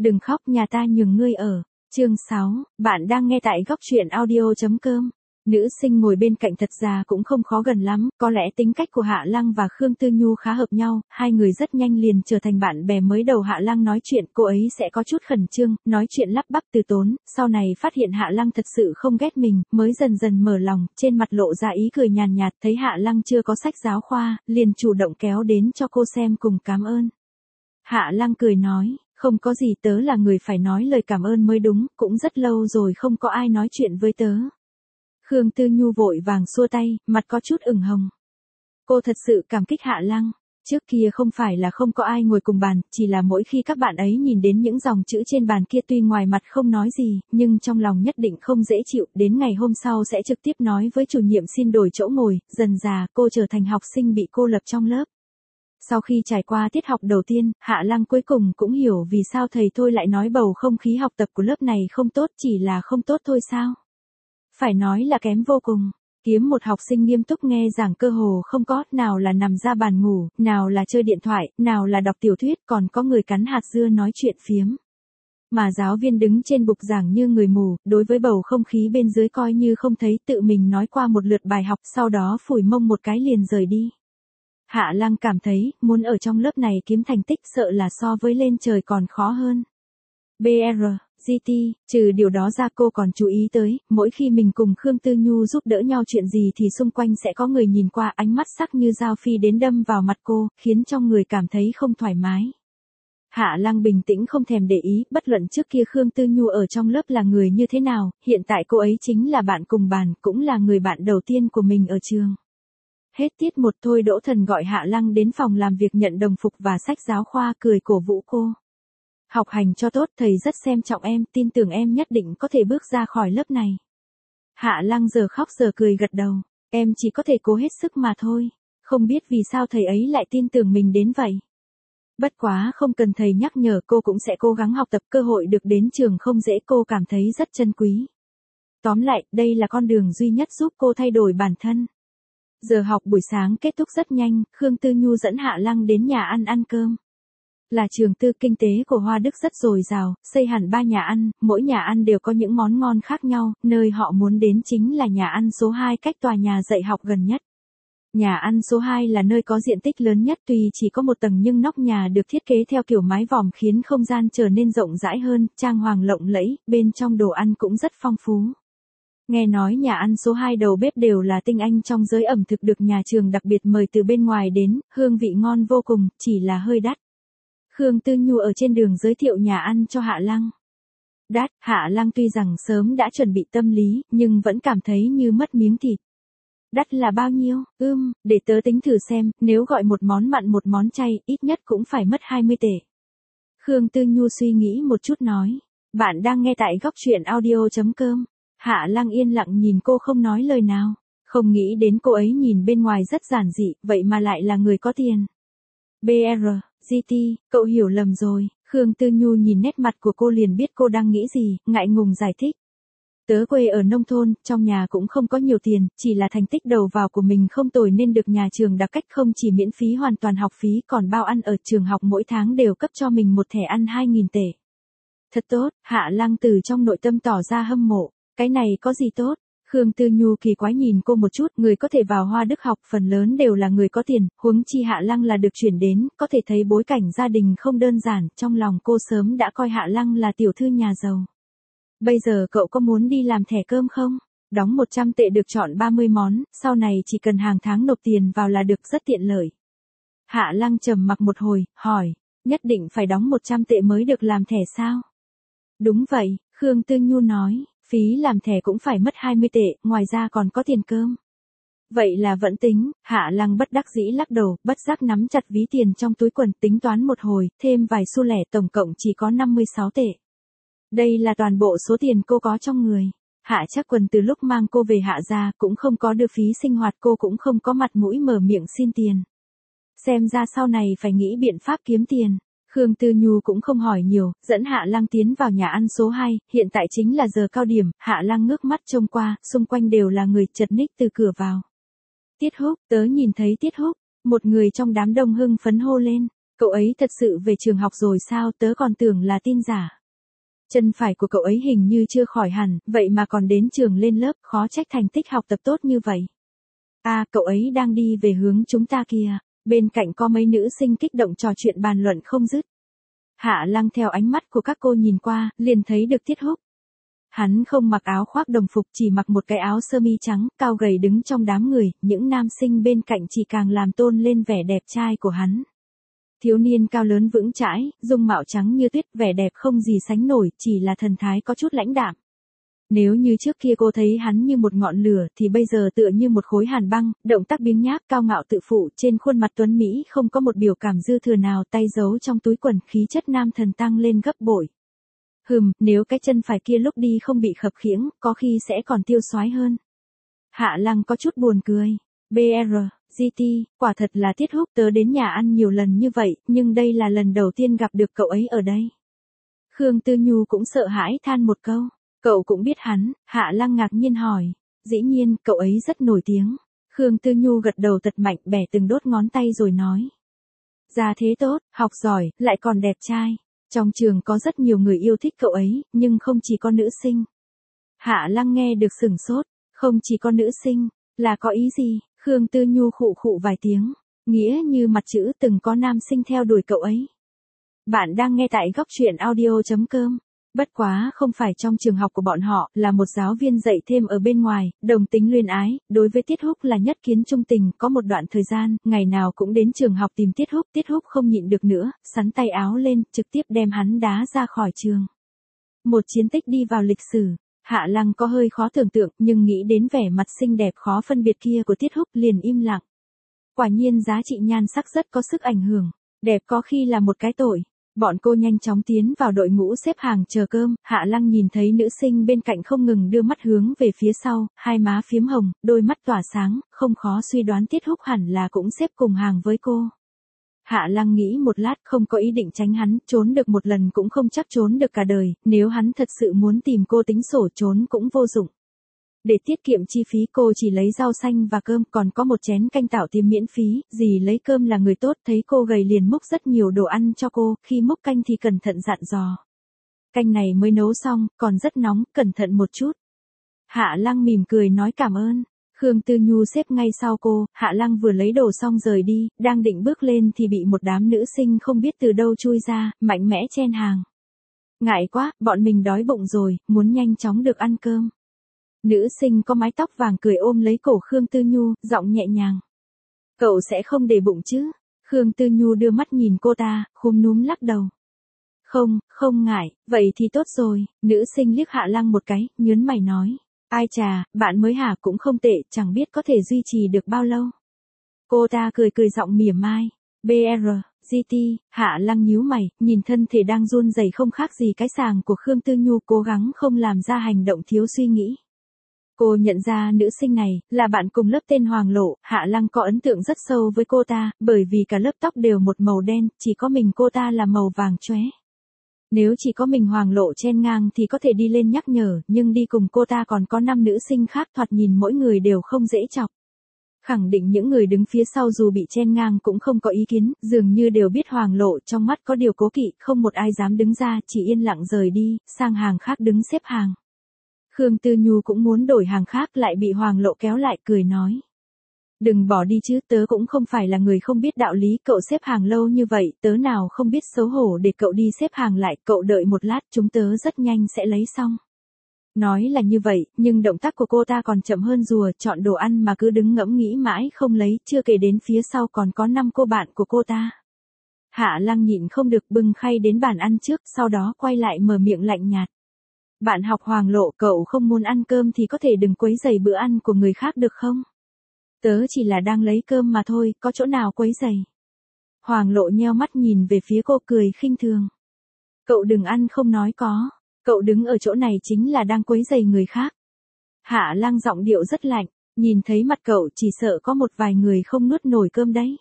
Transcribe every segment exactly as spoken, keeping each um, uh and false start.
Đừng khóc, nhà ta nhường ngươi ở. Chương sáu, bạn đang nghe tại góc truyện audio chấm com. Nữ sinh ngồi bên cạnh thật ra cũng không khó gần lắm, có lẽ tính cách của Hạ Lăng và Khương Tư Nhu khá hợp nhau, hai người rất nhanh liền trở thành bạn bè. Mới đầu Hạ Lăng nói chuyện cô ấy sẽ có chút khẩn trương, nói chuyện lắp bắp từ tốn, sau này phát hiện Hạ Lăng thật sự không ghét mình, mới dần dần mở lòng, trên mặt lộ ra ý cười nhàn nhạt, thấy Hạ Lăng chưa có sách giáo khoa, liền chủ động kéo đến cho cô xem cùng cảm ơn. Hạ Lăng cười nói, không có gì, tớ là người phải nói lời cảm ơn mới đúng, cũng rất lâu rồi không có ai nói chuyện với tớ. Khương Tư Nhu vội vàng xua tay, mặt có chút ửng hồng. Cô thật sự cảm kích Hạ Lăng. Trước kia không phải là không có ai ngồi cùng bàn, chỉ là mỗi khi các bạn ấy nhìn đến những dòng chữ trên bàn kia tuy ngoài mặt không nói gì, nhưng trong lòng nhất định không dễ chịu, đến ngày hôm sau sẽ trực tiếp nói với chủ nhiệm xin đổi chỗ ngồi, dần dà cô trở thành học sinh bị cô lập trong lớp. Sau khi trải qua tiết học đầu tiên, Hạ Lăng cuối cùng cũng hiểu vì sao thầy Thôi lại nói bầu không khí học tập của lớp này không tốt, chỉ là không tốt thôi sao? Phải nói là kém vô cùng. Kiếm một học sinh nghiêm túc nghe giảng cơ hồ không có, nào là nằm ra bàn ngủ, nào là chơi điện thoại, nào là đọc tiểu thuyết, còn có người cắn hạt dưa nói chuyện phiếm. Mà giáo viên đứng trên bục giảng như người mù, đối với bầu không khí bên dưới coi như không thấy, tự mình nói qua một lượt bài học, sau đó phủi mông một cái liền rời đi. Hạ Lăng cảm thấy, muốn ở trong lớp này kiếm thành tích sợ là so với lên trời còn khó hơn. bê rờ, giê tê, trừ điều đó ra cô còn chú ý tới, mỗi khi mình cùng Khương Tư Nhu giúp đỡ nhau chuyện gì thì xung quanh sẽ có người nhìn qua, ánh mắt sắc như dao phi đến đâm vào mặt cô, khiến trong người cảm thấy không thoải mái. Hạ Lăng bình tĩnh không thèm để ý, bất luận trước kia Khương Tư Nhu ở trong lớp là người như thế nào, hiện tại cô ấy chính là bạn cùng bàn, cũng là người bạn đầu tiên của mình ở trường. Hết tiết một Thôi Đỗ Thần gọi Hạ Lăng đến phòng làm việc nhận đồng phục và sách giáo khoa, cười cổ vũ cô. Học hành cho tốt, thầy rất xem trọng em, tin tưởng em nhất định có thể bước ra khỏi lớp này. Hạ Lăng giờ khóc giờ cười gật đầu, em chỉ có thể cố hết sức mà thôi, không biết vì sao thầy ấy lại tin tưởng mình đến vậy. Bất quá không cần thầy nhắc nhở cô cũng sẽ cố gắng học tập, cơ hội được đến trường không dễ, cô cảm thấy rất trân quý. Tóm lại, đây là con đường duy nhất giúp cô thay đổi bản thân. Giờ học buổi sáng kết thúc rất nhanh, Khương Tư Nhu dẫn Hạ Lăng đến nhà ăn ăn cơm. Là trường tư, kinh tế của Hoa Đức rất dồi dào, xây hẳn ba nhà ăn, mỗi nhà ăn đều có những món ngon khác nhau, nơi họ muốn đến chính là nhà ăn số hai cách tòa nhà dạy học gần nhất. Nhà ăn số hai là nơi có diện tích lớn nhất, tuy chỉ có một tầng nhưng nóc nhà được thiết kế theo kiểu mái vòm khiến không gian trở nên rộng rãi hơn, trang hoàng lộng lẫy, bên trong đồ ăn cũng rất phong phú. Nghe nói nhà ăn số hai đầu bếp đều là tinh anh trong giới ẩm thực, được nhà trường đặc biệt mời từ bên ngoài đến, hương vị ngon vô cùng, chỉ là hơi đắt. Khương Tư Nhu ở trên đường giới thiệu nhà ăn cho Hạ Lăng. Đắt, Hạ Lăng tuy rằng sớm đã chuẩn bị tâm lý, nhưng vẫn cảm thấy như mất miếng thịt. Đắt là bao nhiêu? Ưm, để tớ tính thử xem, nếu gọi một món mặn một món chay, ít nhất cũng phải mất hai mươi tệ. Khương Tư Nhu suy nghĩ một chút nói. Bạn đang nghe tại góc truyện audio chấm com. Hạ Lăng yên lặng nhìn cô không nói lời nào. Không nghĩ đến cô ấy nhìn bên ngoài rất giản dị, vậy mà lại là người có tiền. bê rờ, giê tê, cậu hiểu lầm rồi. Khương Tư Nhu nhìn nét mặt của cô liền biết cô đang nghĩ gì, ngại ngùng giải thích. Tớ quê ở nông thôn, trong nhà cũng không có nhiều tiền, chỉ là thành tích đầu vào của mình không tồi nên được nhà trường đặc cách, không chỉ miễn phí hoàn toàn học phí còn bao ăn ở trường học, mỗi tháng đều cấp cho mình một thẻ ăn hai nghìn tệ. Thật tốt, Hạ Lăng từ trong nội tâm tỏ ra hâm mộ. Cái này có gì tốt? Khương Tư Nhu kỳ quái nhìn cô một chút, người có thể vào Hoa Đức học phần lớn đều là người có tiền, huống chi Hạ Lăng là được chuyển đến, có thể thấy bối cảnh gia đình không đơn giản, trong lòng cô sớm đã coi Hạ Lăng là tiểu thư nhà giàu. Bây giờ cậu có muốn đi làm thẻ cơm không? Đóng một trăm tệ được chọn ba mươi món, sau này chỉ cần hàng tháng nộp tiền vào là được, rất tiện lợi. Hạ Lăng trầm mặc một hồi, hỏi, nhất định phải đóng một trăm tệ mới được làm thẻ sao? Đúng vậy, Khương Tư Nhu nói. Phí làm thẻ cũng phải mất hai mươi tệ, ngoài ra còn có tiền cơm. Vậy là vẫn tính, Hạ Lăng bất đắc dĩ lắc đầu, bất giác nắm chặt ví tiền trong túi quần, tính toán một hồi, thêm vài xu lẻ, tổng cộng chỉ có năm mươi sáu tệ. Đây là toàn bộ số tiền cô có trong người. Hạ Trác Quần từ lúc mang cô về Hạ gia cũng không có đưa phí sinh hoạt, cô cũng không có mặt mũi mở miệng xin tiền. Xem ra sau này phải nghĩ biện pháp kiếm tiền. Khương Tư Nhu cũng không hỏi nhiều, dẫn Hạ Lăng tiến vào nhà ăn số hai, hiện tại chính là giờ cao điểm, Hạ Lăng ngước mắt trông qua, xung quanh đều là người, chật ních từ cửa vào. Tiết Húc, tớ nhìn thấy Tiết Húc, một người trong đám đông hưng phấn hô lên, Cậu ấy thật sự về trường học rồi sao, tớ còn tưởng là tin giả. Chân phải của cậu ấy hình như chưa khỏi hẳn, vậy mà còn đến trường lên lớp, khó trách thành tích học tập tốt như vậy. À, cậu ấy đang đi về hướng chúng ta kìa, bên cạnh có mấy nữ sinh kích động trò chuyện bàn luận không dứt. Hạ Lăng theo ánh mắt của các cô nhìn qua, liền thấy được Tiết Húc. Hắn không mặc áo khoác đồng phục, chỉ mặc một cái áo sơ mi trắng, cao gầy đứng trong đám người, những nam sinh bên cạnh chỉ càng làm tôn lên vẻ đẹp trai của hắn. Thiếu niên cao lớn vững chãi, dung mạo trắng như tuyết, vẻ đẹp không gì sánh nổi, chỉ là thần thái có chút lãnh đạm. Nếu như trước kia cô thấy hắn như một ngọn lửa thì bây giờ tựa như một khối hàn băng, động tác biếng nhác cao ngạo tự phụ, trên khuôn mặt tuấn Mỹ không có một biểu cảm dư thừa nào, tay giấu trong túi quần, khí chất nam thần tăng lên gấp bội. Hừm, nếu cái chân phải kia lúc đi không bị khập khiễng, có khi sẽ còn tiêu xoái hơn. Hạ Lăng có chút buồn cười. bê rờ, giê tê, quả thật là Tiết Húc, tớ đến nhà ăn nhiều lần như vậy, nhưng đây là lần đầu tiên gặp được cậu ấy ở đây. Khương Tư Nhu cũng sợ hãi than một câu. Cậu cũng biết hắn, Hạ Lăng ngạc nhiên hỏi. Dĩ nhiên, cậu ấy rất nổi tiếng. Khương Tư Nhu gật đầu thật mạnh, bẻ từng đốt ngón tay rồi nói. Ra thế tốt, học giỏi, lại còn đẹp trai. Trong trường có rất nhiều người yêu thích cậu ấy, nhưng không chỉ có nữ sinh. Hạ Lăng nghe được sửng sốt, không chỉ có nữ sinh, là có ý gì? Khương Tư Nhu khụ khụ vài tiếng, nghĩa như mặt chữ từng có nam sinh theo đuổi cậu ấy. Bạn đang nghe tại góc truyện audio chấm com. Bất quá không phải trong trường học của bọn họ, là một giáo viên dạy thêm ở bên ngoài, đồng tính luyên ái, đối với Tiết Húc là nhất kiến trung tình, có một đoạn thời gian, ngày nào cũng đến trường học tìm Tiết Húc, Tiết Húc không nhịn được nữa, sắn tay áo lên, trực tiếp đem hắn đá ra khỏi trường. Một chiến tích đi vào lịch sử. Hạ Lăng có hơi khó tưởng tượng, nhưng nghĩ đến vẻ mặt xinh đẹp khó phân biệt kia của Tiết Húc liền im lặng. Quả nhiên giá trị nhan sắc rất có sức ảnh hưởng, đẹp có khi là một cái tội. Bọn cô nhanh chóng tiến vào đội ngũ xếp hàng chờ cơm, Hạ Lăng nhìn thấy nữ sinh bên cạnh không ngừng đưa mắt hướng về phía sau, hai má phiếm hồng, đôi mắt tỏa sáng, không khó suy đoán Tiết Húc hẳn là cũng xếp cùng hàng với cô. Hạ Lăng nghĩ một lát, không có ý định tránh hắn, trốn được một lần cũng không chắc trốn được cả đời, nếu hắn thật sự muốn tìm cô tính sổ trốn cũng vô dụng. Để tiết kiệm chi phí cô chỉ lấy rau xanh và cơm, còn có một chén canh tảo tiêm miễn phí, dì lấy cơm là người tốt, thấy cô gầy liền múc rất nhiều đồ ăn cho cô, khi múc canh thì cẩn thận dặn dò. Canh này mới nấu xong, còn rất nóng, cẩn thận một chút. Hạ Lăng mỉm cười nói cảm ơn. Khương Tư Nhu xếp ngay sau cô, Hạ Lăng vừa lấy đồ xong rời đi, đang định bước lên thì bị một đám nữ sinh không biết từ đâu chui ra, mạnh mẽ chen hàng. Ngại quá, bọn mình đói bụng rồi, muốn nhanh chóng được ăn cơm. Nữ sinh có mái tóc vàng cười ôm lấy cổ Khương Tư Nhu, giọng nhẹ nhàng. Cậu sẽ không để bụng chứ? Khương Tư Nhu đưa mắt nhìn cô ta, khúm núm lắc đầu. Không, không ngại, vậy thì tốt rồi. Nữ sinh liếc Hạ Lăng một cái, nhớn mày nói. Ai chà, bạn mới hả cũng không tệ, chẳng biết có thể duy trì được bao lâu. Cô ta cười cười giọng mỉa mai. bê rờ, giê tê, Hạ Lăng nhíu mày, nhìn thân thể đang run rẩy không khác gì cái sàng của Khương Tư Nhu, cố gắng không làm ra hành động thiếu suy nghĩ. Cô nhận ra nữ sinh này, là bạn cùng lớp tên Hoàng Lộ, Hạ Lăng có ấn tượng rất sâu với cô ta, bởi vì cả lớp tóc đều một màu đen, chỉ có mình cô ta là màu vàng chóe. Nếu chỉ có mình Hoàng Lộ chen ngang thì có thể đi lên nhắc nhở, nhưng đi cùng cô ta còn có năm nữ sinh khác, thoạt nhìn mỗi người đều không dễ chọc. Khẳng định những người đứng phía sau dù bị chen ngang cũng không có ý kiến, dường như đều biết Hoàng Lộ trong mắt có điều cố kỵ, không một ai dám đứng ra, chỉ yên lặng rời đi, sang hàng khác đứng xếp hàng. Khương Tư Nhu cũng muốn đổi hàng khác lại bị Hoàng Lộ kéo lại, cười nói. Đừng bỏ đi chứ, tớ cũng không phải là người không biết đạo lý, cậu xếp hàng lâu như vậy, tớ nào không biết xấu hổ để cậu đi xếp hàng lại, cậu đợi một lát, chúng tớ rất nhanh sẽ lấy xong. Nói là như vậy, nhưng động tác của cô ta còn chậm hơn rùa, chọn đồ ăn mà cứ đứng ngẫm nghĩ mãi không lấy, chưa kể đến phía sau còn có năm cô bạn của cô ta. Hạ Lăng nhịn không được bưng khay đến bàn ăn trước, sau đó quay lại mở miệng lạnh nhạt. Bạn học Hoàng Lộ, cậu không muốn ăn cơm thì có thể đừng quấy rầy bữa ăn của người khác được không? Tớ chỉ là đang lấy cơm mà thôi, có chỗ nào quấy rầy. Hoàng Lộ nheo mắt nhìn về phía cô cười khinh thường. Cậu đừng ăn không nói có, cậu đứng ở chỗ này chính là đang quấy rầy người khác. Hạ Lăng giọng điệu rất lạnh, nhìn thấy mặt cậu chỉ sợ có một vài người không nuốt nổi cơm đấy.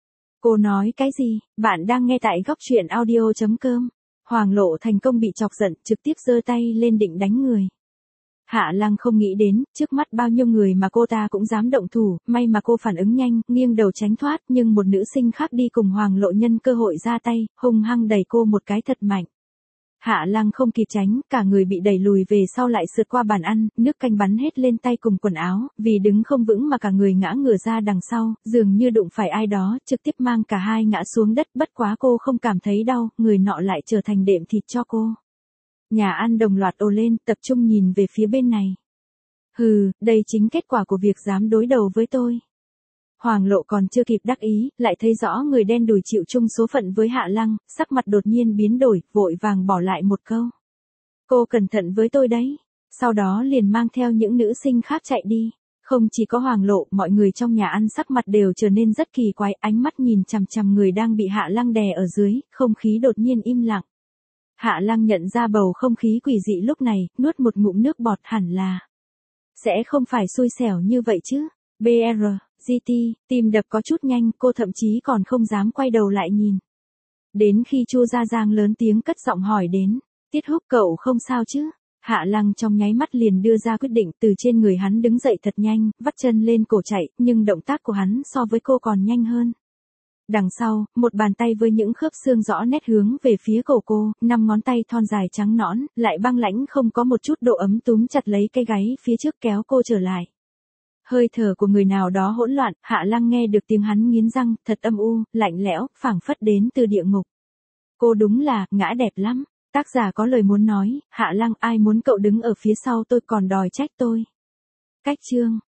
Cô nói cái gì? Bạn đang nghe tại góc truyện audio chấm com. Hoàng Lộ thành công bị chọc giận, trực tiếp giơ tay lên định đánh người. Hạ Lăng không nghĩ đến, trước mắt bao nhiêu người mà cô ta cũng dám động thủ, may mà cô phản ứng nhanh, nghiêng đầu tránh thoát, nhưng một nữ sinh khác đi cùng Hoàng Lộ nhân cơ hội ra tay, hung hăng đẩy cô một cái thật mạnh. Hạ Lăng không kịp tránh, cả người bị đẩy lùi về sau lại sượt qua bàn ăn, nước canh bắn hết lên tay cùng quần áo, vì đứng không vững mà cả người ngã ngửa ra đằng sau, dường như đụng phải ai đó, trực tiếp mang cả hai ngã xuống đất, bất quá cô không cảm thấy đau, người nọ lại trở thành đệm thịt cho cô. Nhà ăn đồng loạt ồ lên, tập trung nhìn về phía bên này. Hừ, đây chính kết quả của việc dám đối đầu với tôi. Hoàng Lộ còn chưa kịp đắc ý, lại thấy rõ người đen đủi chịu chung số phận với Hạ Lăng, sắc mặt đột nhiên biến đổi, vội vàng bỏ lại một câu. Cô cẩn thận với tôi đấy. Sau đó liền mang theo những nữ sinh khác chạy đi. Không chỉ có Hoàng Lộ, mọi người trong nhà ăn sắc mặt đều trở nên rất kỳ quái, ánh mắt nhìn chằm chằm người đang bị Hạ Lăng đè ở dưới, không khí đột nhiên im lặng. Hạ Lăng nhận ra bầu không khí quỷ dị lúc này, nuốt một ngụm nước bọt, hẳn là sẽ không phải xui xẻo như vậy chứ. bê rờ, giê tê, tim đập có chút nhanh, cô thậm chí còn không dám quay đầu lại nhìn. Đến khi Chu Gia Giang lớn tiếng cất giọng hỏi đến, Tiết Húc cậu không sao chứ? Hạ Lăng trong nháy mắt liền đưa ra quyết định, từ trên người hắn đứng dậy thật nhanh, vắt chân lên cổ chạy, nhưng động tác của hắn so với cô còn nhanh hơn. Đằng sau, một bàn tay với những khớp xương rõ nét hướng về phía cổ cô, năm ngón tay thon dài trắng nõn, lại băng lãnh không có một chút độ ấm túm chặt lấy cái gáy phía trước kéo cô trở lại. Hơi thở của người nào đó hỗn loạn, Hạ Lăng nghe được tiếng hắn nghiến răng, thật âm u, lạnh lẽo, phảng phất đến từ địa ngục. Cô đúng là, ngã đẹp lắm. Tác giả có lời muốn nói, Hạ Lăng ai muốn cậu đứng ở phía sau tôi còn đòi trách tôi. Cách chương.